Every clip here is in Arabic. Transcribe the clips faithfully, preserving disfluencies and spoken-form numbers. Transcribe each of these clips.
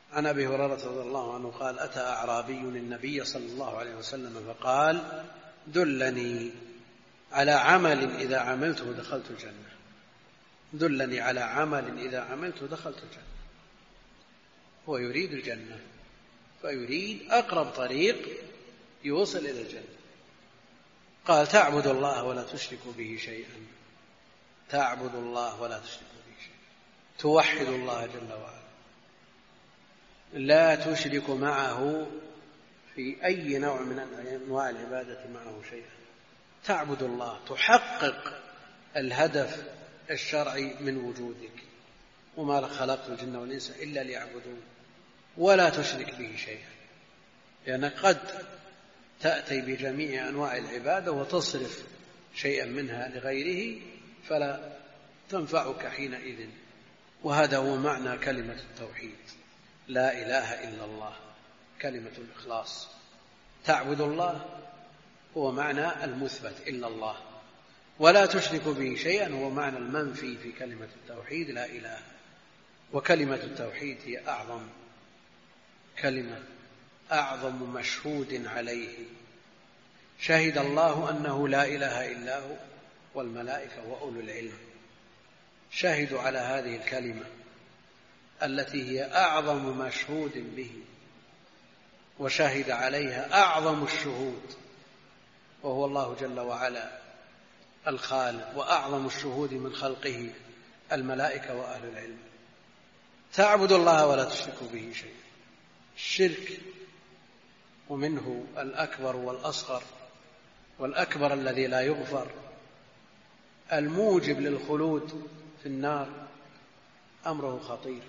عن أبي هريرة رضي الله عنه قال: أتى أعرابي النبي صلى الله عليه وسلم فقال: دلني على عمل إذا عملته دخلت الجنة. دلني على عمل إذا عملته دخلت الجنة. هو يريد الجنة، فيريد أقرب طريق يوصل إلى الجنة. قال: تعبد الله ولا تشرك به شيئا. تعبد الله ولا تشرك به شيئا، توحد الله جل وعلا، لا تشرك معه في أي نوع من أنواع العبادة معه شيئا. تعبد الله، تحقق الهدف الشرعي من وجودك، وما خلقت الجن والإنس إلا ليعبدون، ولا تشرك به شيئا، لأنك قد تأتي بجميع أنواع العبادة وتصرف شيئا منها لغيره فلا تنفعك حينئذ. وهذا هو معنى كلمة التوحيد، لا إله إلا الله، كلمة الإخلاص. تعبد الله هو معنى المثبت إلا الله، ولا تشرك به شيئا هو معنى المنفي في كلمة التوحيد لا إله. وكلمة التوحيد هي أعظم كلمة، أعظم مشهود عليه. شهد الله أنه لا إله إلا هو والملائكة وأولو العلم، شهدوا على هذه الكلمة التي هي أعظم مشهود به، وشهد عليها أعظم الشهود وهو الله جل وعلا الخالق، وأعظم الشهود من خلقه الملائكة وأهل العلم. تعبد الله ولا تشرك به شيئا. الشرك ومنه الأكبر والأصغر، والأكبر الذي لا يغفر الموجب للخلود في النار أمره خطير،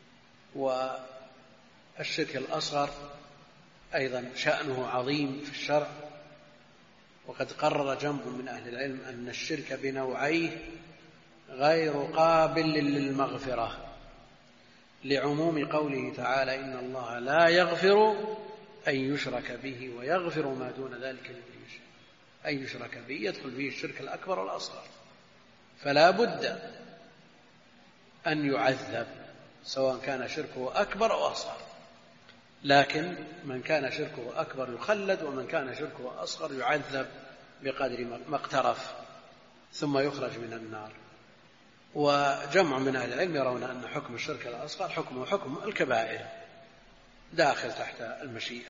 والشرك الأصغر أيضا شأنه عظيم في الشرع. وقد قرر جمع من أهل العلم أن الشرك بنوعيه غير قابل للمغفرة، لعموم قوله تعالى: إن الله لا يغفر أن يشرك به ويغفر ما دون ذلك لمن يشاء. أن يشرك به يدخل فيه الشرك الأكبر والأصغر، فلا بد أن يعذب سواء كان شركه أكبر أو أصغر. لكن من كان شركه أكبر يخلد، ومن كان شركه أصغر يعذب بقدر ما اقترف ثم يخرج من النار. وجمع من أهل العلم يرون أن حكم الشرك الأصغر حكمه حكم الكبائر، داخل تحت المشيئة.